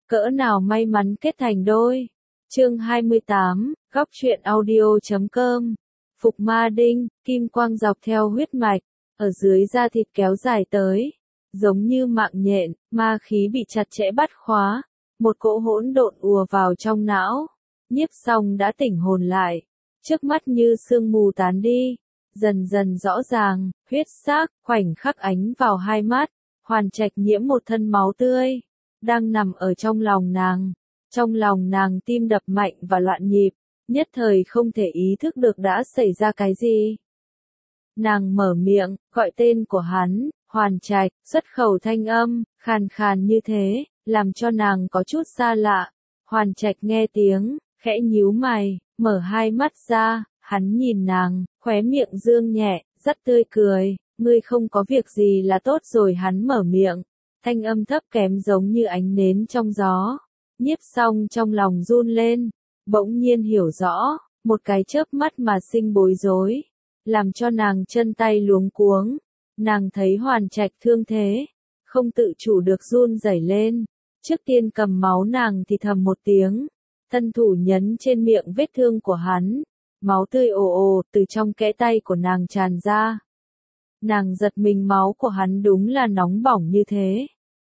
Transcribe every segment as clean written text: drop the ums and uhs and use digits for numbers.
cỡ nào may mắn kết thành đôi. Chương 28, góc truyện audio.com. Phục ma đinh, kim quang dọc theo huyết mạch, ở dưới da thịt kéo dài tới, giống như mạng nhện, ma khí bị chặt chẽ bắt khóa, một cỗ hỗn độn ùa vào trong não. Nhiếp Song đã tỉnh hồn lại, trước mắt như sương mù tán đi, dần dần rõ ràng, huyết sắc khoảnh khắc ánh vào hai mắt, Hoàn Trạch nhiễm một thân máu tươi, đang nằm ở trong lòng nàng. Trong lòng nàng tim đập mạnh và loạn nhịp, nhất thời không thể ý thức được đã xảy ra cái gì. Nàng mở miệng, gọi tên của hắn, Hoàn Trạch, xuất khẩu thanh âm, khàn khàn như thế, làm cho nàng có chút xa lạ. Hoàn Trạch nghe tiếng, khẽ nhíu mày, mở hai mắt ra, hắn nhìn nàng, khóe miệng dương nhẹ, rất tươi cười, ngươi không có việc gì là tốt rồi. Hắn mở miệng, thanh âm thấp kém giống như ánh nến trong gió. Nhiếp Song trong lòng run lên, bỗng nhiên hiểu rõ, một cái chớp mắt mà sinh bối rối, làm cho nàng chân tay luống cuống. Nàng thấy Hoàn Trạch thương thế, không tự chủ được run rẩy lên, trước tiên cầm máu nàng thì thầm một tiếng, thân thủ nhấn trên miệng vết thương của hắn, máu tươi ồ ồ từ trong kẽ tay của nàng tràn ra. Nàng giật mình, máu của hắn đúng là nóng bỏng như thế,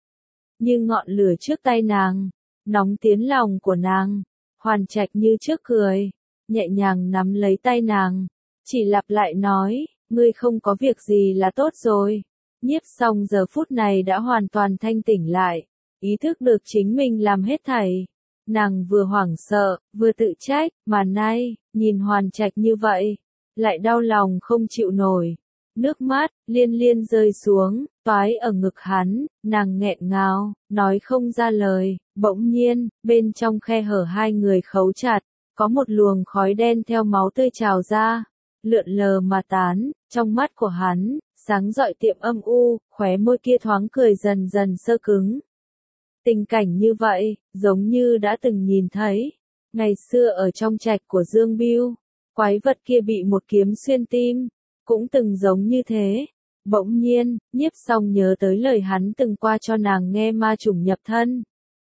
như ngọn lửa trước tay nàng, nóng tiến lòng của nàng. Hoàn Trạch như trước cười, nhẹ nhàng nắm lấy tay nàng, chỉ lặp lại nói, ngươi không có việc gì là tốt rồi. Nhiếp Song giờ phút này đã hoàn toàn thanh tỉnh lại, ý thức được chính mình làm hết thảy. Nàng vừa hoảng sợ, vừa tự trách, mà nay, nhìn Hoàn Trạch như vậy, lại đau lòng không chịu nổi. Nước mắt liên liên rơi xuống, toái ở ngực hắn, nàng nghẹn ngào, nói không ra lời. Bỗng nhiên, bên trong khe hở hai người khấu chặt, có một luồng khói đen theo máu tươi trào ra, lượn lờ mà tán. Trong mắt của hắn, sáng rọi tiệm âm u, khóe môi kia thoáng cười dần dần sơ cứng. Tình cảnh như vậy, giống như đã từng nhìn thấy, ngày xưa ở trong trạch của Dương Bưu, quái vật kia bị một kiếm xuyên tim, cũng từng giống như thế. Bỗng nhiên, Nhiếp Song nhớ tới lời hắn từng qua cho nàng nghe, ma chủng nhập thân,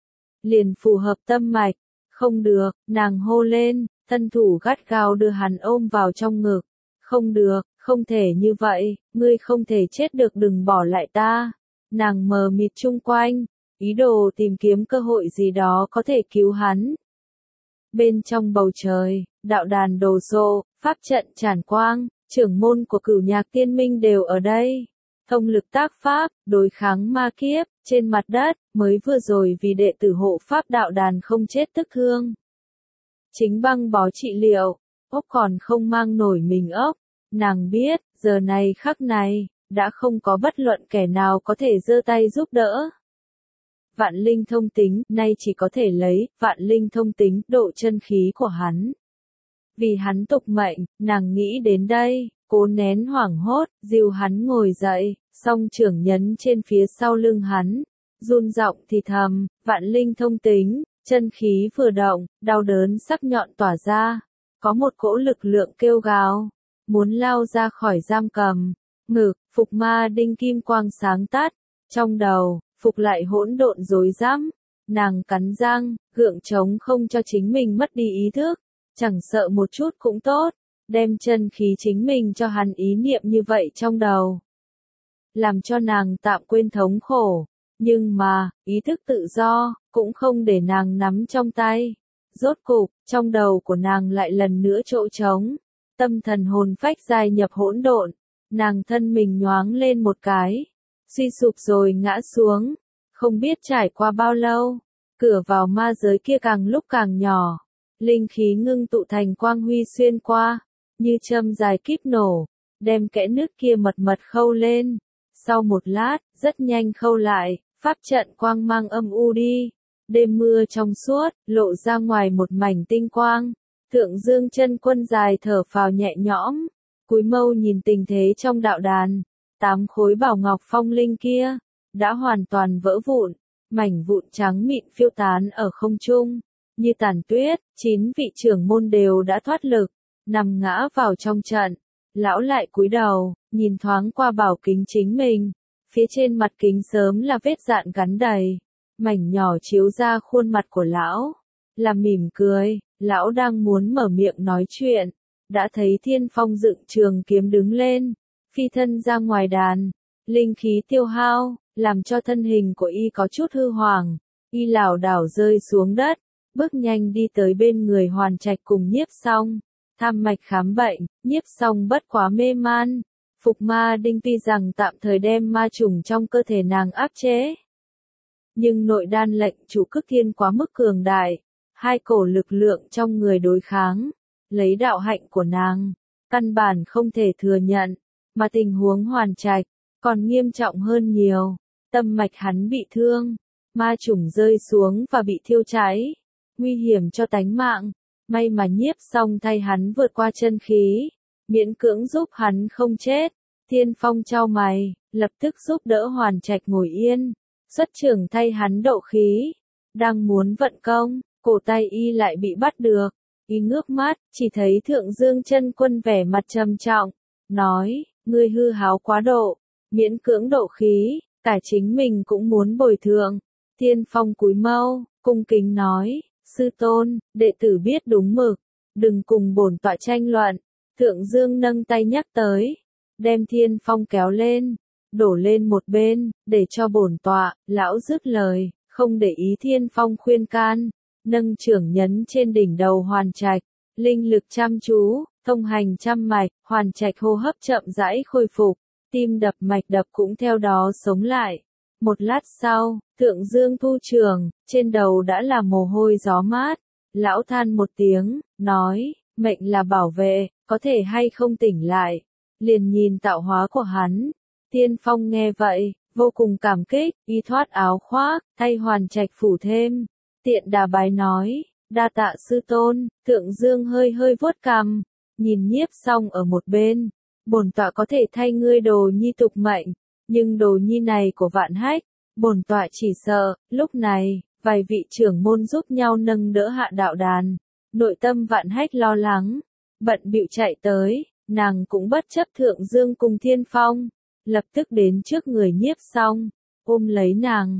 liền phù hợp tâm mạch. Không được, nàng hô lên, thân thủ gắt gao đưa hắn ôm vào trong ngực. Không được, không thể như vậy, ngươi không thể chết được, đừng bỏ lại ta. Nàng mờ mịt chung quanh, ý đồ tìm kiếm cơ hội gì đó có thể cứu hắn. Bên trong bầu trời, đạo đàn đồ sộ, pháp trận tràn quang, trưởng môn của Cửu Nhạc Tiên Minh đều ở đây. Thông lực tác pháp, đối kháng ma kiếp, trên mặt đất, mới vừa rồi vì đệ tử hộ pháp đạo đàn không chết tức thương. Chính băng bó trị liệu, ốc còn không mang nổi mình ốc. Nàng biết, giờ này khắc này, đã không có bất luận kẻ nào có thể giơ tay giúp đỡ. Vạn linh thông tính, nay chỉ có thể lấy, vạn linh thông tính, độ chân khí của hắn. Vì hắn tục mệnh, nàng nghĩ đến đây, cố nén hoảng hốt, dìu hắn ngồi dậy, song trưởng nhấn trên phía sau lưng hắn, run giọng thì thầm, vạn linh thông tính. Chân khí vừa động, đau đớn sắc nhọn tỏa ra, có một cỗ lực lượng kêu gào, muốn lao ra khỏi giam cầm. Ngực, Phục ma đinh kim quang sáng tắt, trong đầu, Phục lại hỗn độn rối rắm. Nàng cắn răng, gượng chống không cho chính mình mất đi ý thức, chẳng sợ một chút cũng tốt, đem chân khí chính mình cho hắn. Ý niệm như vậy trong đầu, làm cho nàng tạm quên thống khổ, nhưng mà, ý thức tự do, cũng không để nàng nắm trong tay. Rốt cục, trong đầu của nàng lại lần nữa chỗ trống, tâm thần hồn phách dài nhập hỗn độn, nàng thân mình nhoáng lên một cái, suy sụp rồi ngã xuống. Không biết trải qua bao lâu, cửa vào ma giới kia càng lúc càng nhỏ, linh khí ngưng tụ thành quang huy xuyên qua, như châm dài kíp nổ, đem kẽ nước kia mật mật khâu lên. Sau một lát, rất nhanh khâu lại, pháp trận quang mang âm u đi. Đêm mưa trong suốt, lộ ra ngoài một mảnh tinh quang. Thượng Dương Chân Quân dài thở phào nhẹ nhõm, cúi mâu nhìn tình thế trong đạo đàn. 8 khối bảo ngọc phong linh kia đã hoàn toàn vỡ vụn, mảnh vụn trắng mịn phiêu tán ở không trung, như tàn tuyết. 9 vị trưởng môn đều đã thoát lực, nằm ngã vào trong trận. Lão lại cúi đầu, nhìn thoáng qua bảo kính chính mình, phía trên mặt kính sớm là vết dạn gắn đầy, mảnh nhỏ chiếu ra khuôn mặt của lão, là mỉm cười. Lão đang muốn mở miệng nói chuyện, đã thấy Thiên Phong dựng trường kiếm đứng lên, phi thân ra ngoài đàn, linh khí tiêu hao, làm cho thân hình của y có chút hư hoàng, y lảo đảo rơi xuống đất, bước nhanh đi tới bên người Hoàn Trạch cùng Nhiếp Song, tham mạch khám bệnh. Nhiếp Song bất quá mê man, Phục Ma Đinh tuy rằng tạm thời đem ma trùng trong cơ thể nàng áp chế, nhưng nội đan lệnh chủ cức thiên quá mức cường đại, hai cổ lực lượng trong người đối kháng, lấy đạo hạnh của nàng, căn bản không thể thừa nhận, mà tình huống Hoàn Trạch còn nghiêm trọng hơn nhiều, tâm mạch hắn bị thương, ma trùng rơi xuống và bị thiêu cháy, nguy hiểm cho tánh mạng, may mà Nhiếp Song thay hắn vượt qua chân khí, miễn cưỡng giúp hắn không chết. Thiên Phong chau mày, lập tức giúp đỡ Hoàn Trạch ngồi yên, xuất trưởng thay hắn độ khí, đang muốn vận công, cổ tay y lại bị bắt được, y ngước mắt, chỉ thấy Thượng Dương Chân Quân vẻ mặt trầm trọng, nói, ngươi hư háo quá độ, miễn cưỡng độ khí, cả chính mình cũng muốn bồi thường. Thiên Phong cúi mâu, cung kính nói, sư tôn, đệ tử biết đúng mực, đừng cùng bổn tọa tranh luận. Thượng Dương nâng tay nhắc tới, đem Thiên Phong kéo lên, đổ lên một bên, để cho bổn tọa. Lão dứt lời, không để ý Thiên Phong khuyên can, nâng trưởng nhấn trên đỉnh đầu Hoàn Trạch, linh lực chăm chú, thông hành trăm mạch, Hoàn Trạch hô hấp chậm rãi khôi phục, tim đập mạch đập cũng theo đó sống lại. Một lát sau, Thượng Dương thu trường, trên đầu đã là mồ hôi gió mát, lão than một tiếng, nói, mệnh là bảo vệ, có thể hay không tỉnh lại, liền nhìn tạo hóa của hắn. Tiên Phong nghe vậy, vô cùng cảm kích, y thoát áo khoác, thay Hoàn Trạch phủ thêm, tiện đà bái nói, đa tạ sư tôn. Thượng Dương hơi hơi vuốt cằm, nhìn Nhiếp Song ở một bên, bổn tọa có thể thay ngươi đồ nhi tục mệnh, nhưng đồ nhi này của Vạn Hách, bổn tọa chỉ sợ. Lúc này, vài vị trưởng môn giúp nhau nâng đỡ hạ đạo đàn, nội tâm Vạn Hách lo lắng, bận bịu chạy tới, nàng cũng bất chấp Thượng Dương cùng Thiên Phong, lập tức đến trước người Nhiếp Song, ôm lấy nàng,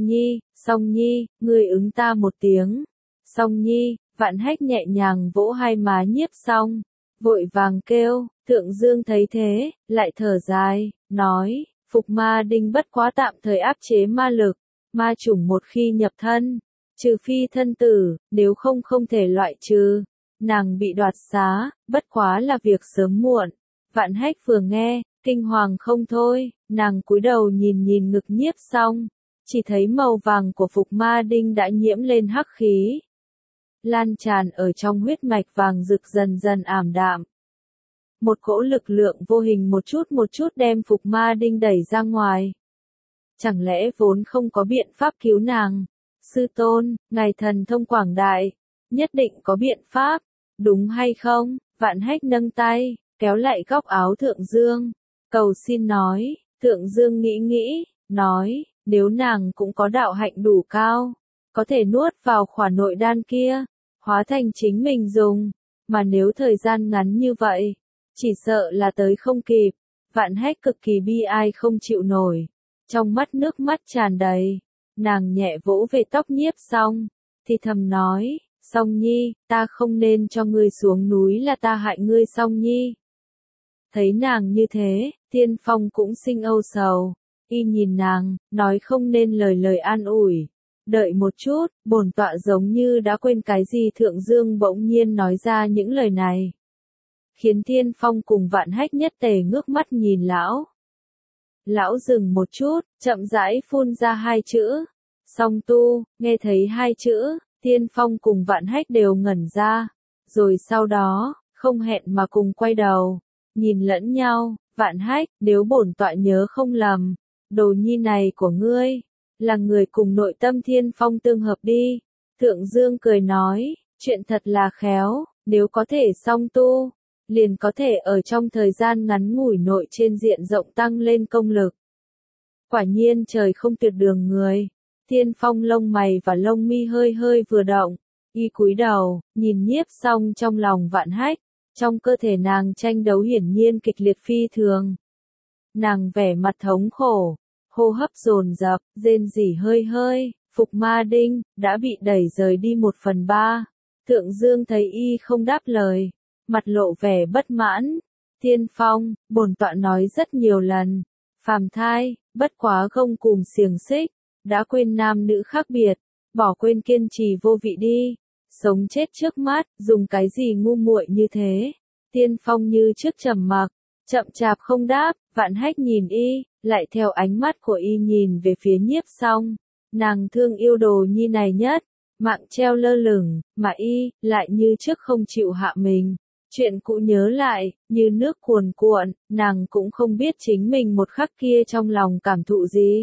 Song Nhi, ngươi ứng ta một tiếng. Song Nhi. Vạn Hách nhẹ nhàng vỗ hai má Nhiếp Song, vội vàng kêu. Thượng Dương thấy thế, lại thở dài, nói, Phục Ma Đinh bất quá tạm thời áp chế ma lực, ma chủng một khi nhập thân, trừ phi thân tử, nếu không không thể loại trừ. Nàng bị đoạt xá, bất quá là việc sớm muộn. Vạn Hách vừa nghe, kinh hoàng không thôi, nàng cúi đầu nhìn nhìn ngực Nhiếp Song, chỉ thấy màu vàng của Phục Ma Đinh đã nhiễm lên hắc khí, lan tràn ở trong huyết mạch vàng rực dần dần ảm đạm. Một cỗ lực lượng vô hình một chút đem Phục Ma Đinh đẩy ra ngoài. Chẳng lẽ vốn không có biện pháp cứu nàng? Sư tôn, ngài thần thông quảng đại, nhất định có biện pháp, đúng hay không? Vạn Hách nâng tay, kéo lại góc áo Thượng Dương, cầu xin nói. Thượng Dương nghĩ nghĩ, nói, nếu nàng cũng có đạo hạnh đủ cao, có thể nuốt vào khỏa nội đan kia, hóa thành chính mình dùng, mà nếu thời gian ngắn như vậy, chỉ sợ là tới không kịp. Vạn Hách cực kỳ bi ai không chịu nổi, trong mắt nước mắt tràn đầy, nàng nhẹ vỗ về tóc Nhiếp Song, thì thầm nói, Song Nhi, ta không nên cho ngươi xuống núi là ta hại ngươi Song Nhi. Thấy nàng như thế, Thiên Phong cũng sinh âu sầu, y nhìn nàng, nói không nên lời an ủi. Đợi một chút, bổn tọa giống như đã quên cái gì. Thượng Dương bỗng nhiên nói ra những lời này, khiến Thiên Phong cùng Vạn Hách nhất tề ngước mắt nhìn lão. Lão dừng một chút, chậm rãi phun ra hai chữ, song tu. Nghe thấy hai chữ, Thiên Phong cùng Vạn Hách đều ngẩn ra, rồi sau đó, không hẹn mà cùng quay đầu, nhìn lẫn nhau. Vạn Hách, nếu bổn tọa nhớ không lầm, đồ nhi này của ngươi, là người cùng nội tâm Thiên Phong tương hợp đi. Thượng Dương cười nói, chuyện thật là khéo, nếu có thể song tu, liền có thể ở trong thời gian ngắn ngủi nội trên diện rộng tăng lên công lực. Quả nhiên trời không tuyệt đường người. Thiên Phong lông mày và lông mi hơi hơi vừa động, y cúi đầu, nhìn Nhiếp Song trong lòng Vạn Hách, trong cơ thể nàng tranh đấu hiển nhiên kịch liệt phi thường. Nàng vẻ mặt thống khổ, hô hấp dồn dập, rên rỉ hơi hơi, Phục Ma Đinh, đã bị đẩy rời đi 1/3. Thượng Dương thấy y không đáp lời, mặt lộ vẻ bất mãn. Tiên Phong, bổn tọa nói rất nhiều lần, phàm thai, bất quá gông cùm xiềng xích, đã quên nam nữ khác biệt, bỏ quên kiên trì vô vị đi, sống chết trước mắt, dùng cái gì ngu muội như thế. Tiên Phong như trước trầm mặc, chậm chạp không đáp, Vạn Hách nhìn y, lại theo ánh mắt của y nhìn về phía Nhiếp Song, nàng thương yêu Đồ Nhi này nhất, mạng treo lơ lửng, mà y, lại như trước không chịu hạ mình. Chuyện cũ nhớ lại, như nước cuồn cuộn, nàng cũng không biết chính mình một khắc kia trong lòng cảm thụ gì.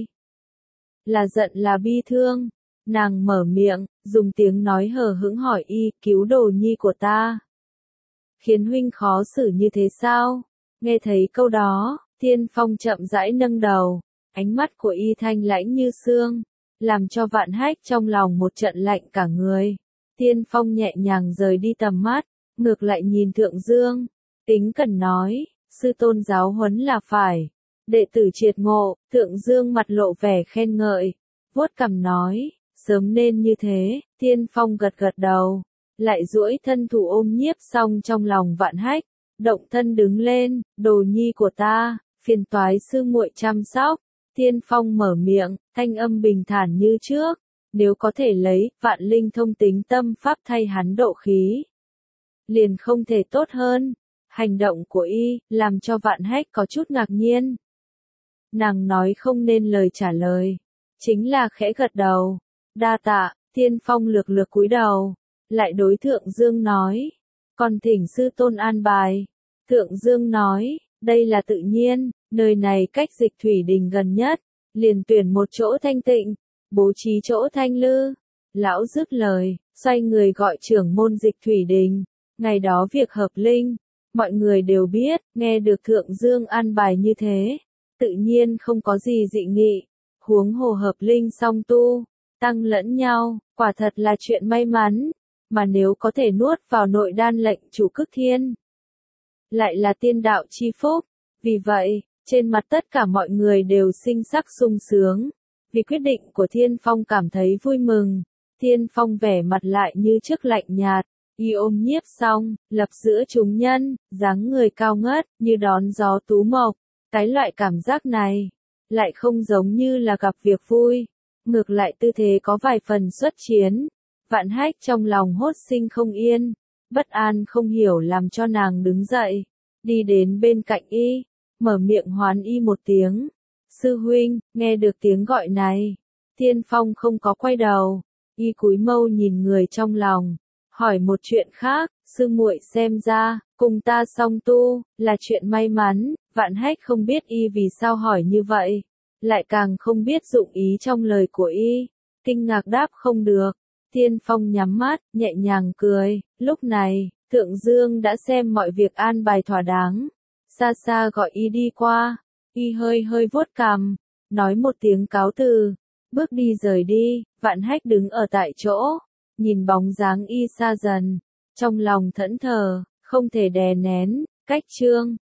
Là giận là bi thương, nàng mở miệng, dùng tiếng nói hờ hững hỏi y, cứu Đồ Nhi của ta. Khiến huynh khó xử như thế sao? Nghe thấy câu đó, Tiên Phong chậm rãi nâng đầu, ánh mắt của y thanh lãnh như xương, làm cho Vạn Hách trong lòng một trận lạnh cả người. Tiên Phong nhẹ nhàng rời đi tầm mắt, ngược lại nhìn Thượng Dương, kính cẩn nói, sư tôn giáo huấn là phải. Đệ tử triệt ngộ, Thượng Dương mặt lộ vẻ khen ngợi, vuốt cằm nói, sớm nên như thế. Tiên Phong gật gật đầu, lại duỗi thân thủ ôm Nhiếp Song trong lòng Vạn Hách, động thân đứng lên, Đồ Nhi của ta, phiền toái sư muội chăm sóc. Tiên Phong mở miệng, thanh âm bình thản như trước, nếu có thể lấy Vạn Linh thông tính tâm pháp thay hắn độ khí, liền không thể tốt hơn. Hành động của y, làm cho Vạn Hách có chút ngạc nhiên. Nàng nói không nên lời trả lời, chính là khẽ gật đầu. Đa tạ. Tiên Phong lược lược cúi đầu, lại đối Thượng Dương nói, còn thỉnh sư tôn an bài. Thượng Dương nói, đây là tự nhiên, nơi này cách Dịch Thủy Đình gần nhất, liền tuyển một chỗ thanh tịnh, bố trí chỗ thanh lư. Lão dứt lời, xoay người gọi trưởng môn Dịch Thủy Đình. Ngày đó việc hợp linh, mọi người đều biết, nghe được Thượng Dương an bài như thế, tự nhiên không có gì dị nghị. Huống hồ hợp linh song tu, tăng lẫn nhau, quả thật là chuyện may mắn, mà nếu có thể nuốt vào nội đan lệnh chủ cức thiên, lại là tiên đạo chi phúc. Vì vậy, trên mặt tất cả mọi người đều sinh sắc sung sướng, vì quyết định của Tiên Phong cảm thấy vui mừng. Tiên Phong vẻ mặt lại như trước lạnh nhạt, y ôm Nhiếp Song, lập giữa chúng nhân, dáng người cao ngất, như đón gió tú mộc. Cái loại cảm giác này, lại không giống như là gặp việc vui, ngược lại tư thế có vài phần xuất chiến. Vạn Hách trong lòng hốt sinh không yên, bất an không hiểu làm cho nàng đứng dậy, đi đến bên cạnh y, mở miệng hoán y một tiếng. Sư huynh, nghe được tiếng gọi này, Tiên Phong không có quay đầu, y cúi mâu nhìn người trong lòng, hỏi một chuyện khác, sư muội xem ra, cùng ta song tu, là chuyện may mắn. Vạn Hách không biết y vì sao hỏi như vậy, lại càng không biết dụng ý trong lời của y, kinh ngạc đáp không được. Tiên Phong nhắm mắt, nhẹ nhàng cười, lúc này, Thượng Dương đã xem mọi việc an bài thỏa đáng, xa xa gọi y đi qua, y hơi hơi vuốt cằm, nói một tiếng cáo từ, bước đi rời đi. Vạn Hách đứng ở tại chỗ, nhìn bóng dáng y xa dần, trong lòng thẫn thờ, không thể đè nén. Cách chương